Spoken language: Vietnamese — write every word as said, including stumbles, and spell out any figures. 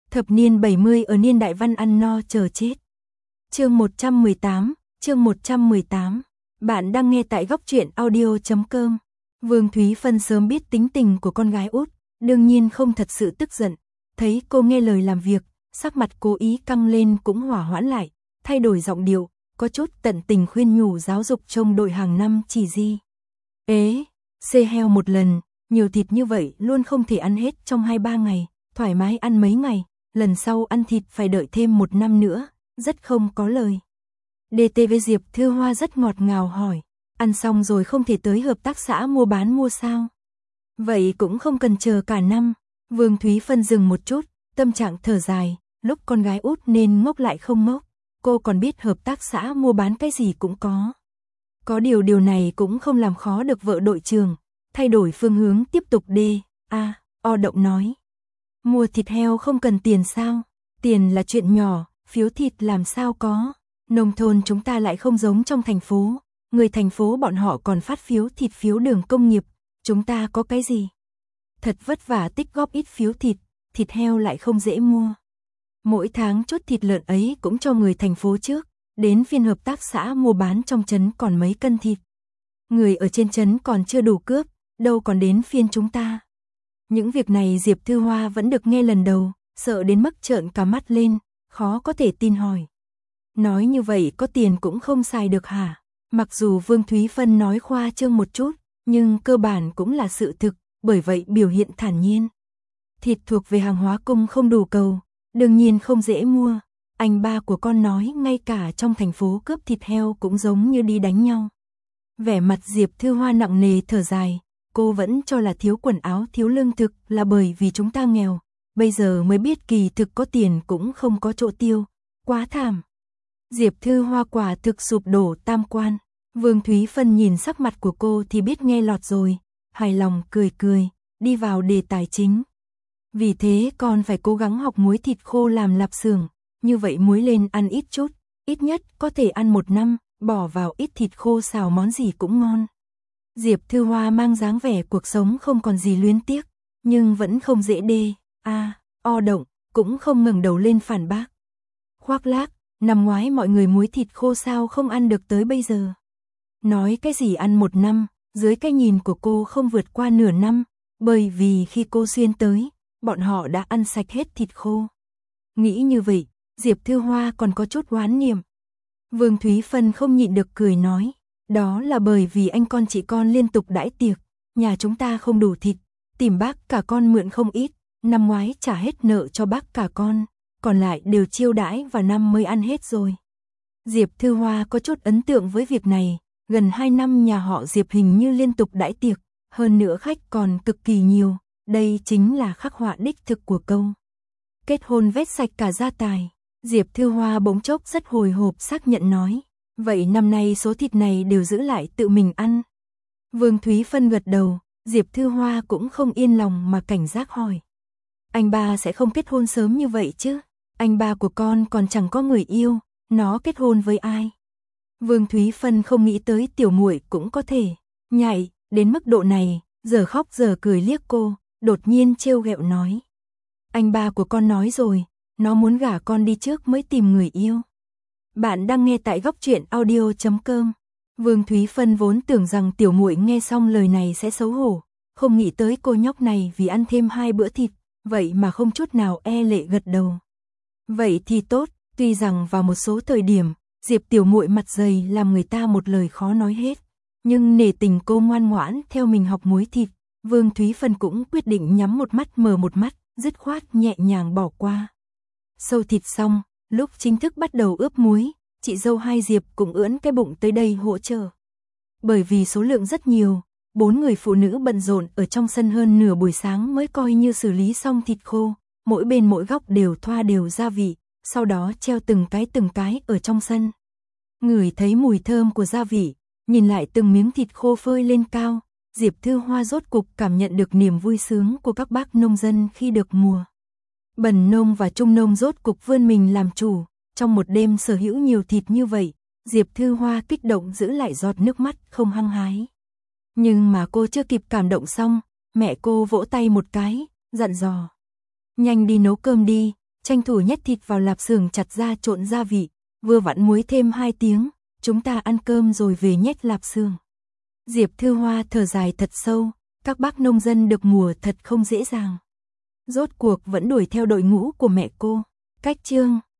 Thập niên bảy mươi ở niên đại văn ăn no chờ chết. Chương một trăm mười tám, chương một trăm mười tám. Bạn đang nghe tại góc truyện audio chấm com. Vương Thúy Phân sớm biết tính tình của con gái út, đương nhiên không thật sự tức giận. Thấy cô nghe lời làm việc, sắc mặt cố ý căng lên cũng hỏa hoãn lại, thay đổi giọng điệu, có chút tận tình khuyên nhủ giáo dục trông đội hàng năm chỉ gì. Ế, xê heo một lần, nhiều thịt như vậy luôn không thể ăn hết trong hai ba ngày, thoải mái ăn mấy ngày, lần sau ăn thịt phải đợi thêm một năm nữa, rất không có lời. đê tê vê Diệp Thư Hoa rất ngọt ngào hỏi, ăn xong rồi không thể tới hợp tác xã mua bán mua sao? Vậy cũng không cần chờ cả năm. Vương Thúy Phân dừng một chút, tâm trạng thở dài, lúc con gái út nên ngốc lại không ngốc, cô còn biết hợp tác xã mua bán cái gì cũng có. Có điều điều này cũng không làm khó được vợ đội trưởng, thay đổi phương hướng tiếp tục đê, a, o động nói. Mua thịt heo không cần tiền sao? Tiền là chuyện nhỏ, phiếu thịt làm sao có. Nông thôn chúng ta lại không giống trong thành phố, người thành phố bọn họ còn phát phiếu thịt phiếu đường công nghiệp, chúng ta có cái gì? Thật vất vả tích góp ít phiếu thịt, thịt heo lại không dễ mua. Mỗi tháng chốt thịt lợn ấy cũng cho người thành phố trước, đến phiên hợp tác xã mua bán trong trấn còn mấy cân thịt. Người ở trên trấn còn chưa đủ cướp, đâu còn đến phiên chúng ta. Những việc này Diệp Thư Hoa vẫn được nghe lần đầu, sợ đến mức trợn cả mắt lên, khó có thể tin hỏi. Nói như vậy có tiền cũng không xài được hả? Mặc dù Vương Thúy Phân nói khoa trương một chút, nhưng cơ bản cũng là sự thực, bởi vậy biểu hiện thản nhiên. Thịt thuộc về hàng hóa cung không đủ cầu, đương nhiên không dễ mua. Anh ba của con nói ngay cả trong thành phố cướp thịt heo cũng giống như đi đánh nhau. Vẻ mặt Diệp Thư Hoa nặng nề thở dài, cô vẫn cho là thiếu quần áo thiếu lương thực là bởi vì chúng ta nghèo, bây giờ mới biết kỳ thực có tiền cũng không có chỗ tiêu, quá thảm. Diệp Thư Hoa quả thực sụp đổ tam quan. Vương Thúy Phân nhìn sắc mặt của cô thì biết nghe lọt rồi, hài lòng cười cười, đi vào đề tài chính. Vì thế con phải cố gắng học muối thịt khô làm lạp xưởng, như vậy muối lên ăn ít chút, ít nhất có thể ăn một năm, bỏ vào ít thịt khô xào món gì cũng ngon. Diệp Thư Hoa mang dáng vẻ cuộc sống không còn gì luyến tiếc, nhưng vẫn không dễ đê, a, o động, cũng không ngẩng đầu lên phản bác. Khoác lác, năm ngoái mọi người muối thịt khô sao không ăn được tới bây giờ. Nói cái gì ăn một năm, dưới cái nhìn của cô không vượt qua nửa năm, bởi vì khi cô xuyên tới, bọn họ đã ăn sạch hết thịt khô. Nghĩ như vậy, Diệp Thư Hoa còn có chút oán niệm. Vương Thúy Phân không nhịn được cười nói, đó là bởi vì anh con chị con liên tục đãi tiệc, nhà chúng ta không đủ thịt, tìm bác cả con mượn không ít, năm ngoái trả hết nợ cho bác cả con, còn lại đều chiêu đãi và năm mới ăn hết rồi. Diệp Thư Hoa có chút ấn tượng với việc này, gần hai năm nhà họ Diệp hình như liên tục đãi tiệc, hơn nữa khách còn cực kỳ nhiều, đây chính là khắc họa đích thực của câu. Kết hôn vét sạch cả gia tài. Diệp Thư Hoa bỗng chốc rất hồi hộp xác nhận nói, vậy năm nay số thịt này đều giữ lại tự mình ăn. Vương Thúy Phân gật đầu, Diệp Thư Hoa cũng không yên lòng mà cảnh giác hỏi. Anh ba sẽ không kết hôn sớm như vậy chứ, anh ba của con còn chẳng có người yêu, nó kết hôn với ai? Vương Thúy Phân không nghĩ tới tiểu muội cũng có thể nhảy đến mức độ này, giờ khóc giờ cười liếc cô, đột nhiên trêu ghẹo nói. Anh ba của con nói rồi, nó muốn gả con đi trước mới tìm người yêu. Bạn đang nghe tại góc truyện audio chấm com. Vương Thúy Phân vốn tưởng rằng tiểu muội nghe xong lời này sẽ xấu hổ, không nghĩ tới cô nhóc này vì ăn thêm hai bữa thịt, vậy mà không chút nào e lệ gật đầu. Vậy thì tốt, tuy rằng vào một số thời điểm, Diệp tiểu muội mặt dày làm người ta một lời khó nói hết, nhưng nể tình cô ngoan ngoãn theo mình học muối thịt, Vương Thúy Phân cũng quyết định nhắm một mắt mở một mắt, dứt khoát nhẹ nhàng bỏ qua. Sâu thịt xong, lúc chính thức bắt đầu ướp muối, chị dâu hai Diệp cũng ưỡn cái bụng tới đây hỗ trợ. Bởi vì số lượng rất nhiều, bốn người phụ nữ bận rộn ở trong sân hơn nửa buổi sáng mới coi như xử lý xong thịt khô, mỗi bên mỗi góc đều thoa đều gia vị, sau đó treo từng cái từng cái ở trong sân. Ngửi thấy mùi thơm của gia vị, nhìn lại từng miếng thịt khô phơi lên cao, Diệp Thư Hoa rốt cục cảm nhận được niềm vui sướng của các bác nông dân khi được mùa. Bần nông và trung nông rốt cục vươn mình làm chủ, trong một đêm sở hữu nhiều thịt như vậy, Diệp Thư Hoa kích động giữ lại giọt nước mắt không hăng hái. Nhưng mà cô chưa kịp cảm động xong, mẹ cô vỗ tay một cái, dặn dò. Nhanh đi nấu cơm đi, tranh thủ nhét thịt vào lạp xưởng chặt ra trộn gia vị, vừa vặn muối thêm hai tiếng, chúng ta ăn cơm rồi về nhét lạp xưởng. Diệp Thư Hoa thở dài thật sâu, các bác nông dân được mùa thật không dễ dàng. Rốt cuộc vẫn đuổi theo đội ngũ của mẹ cô. Cách chương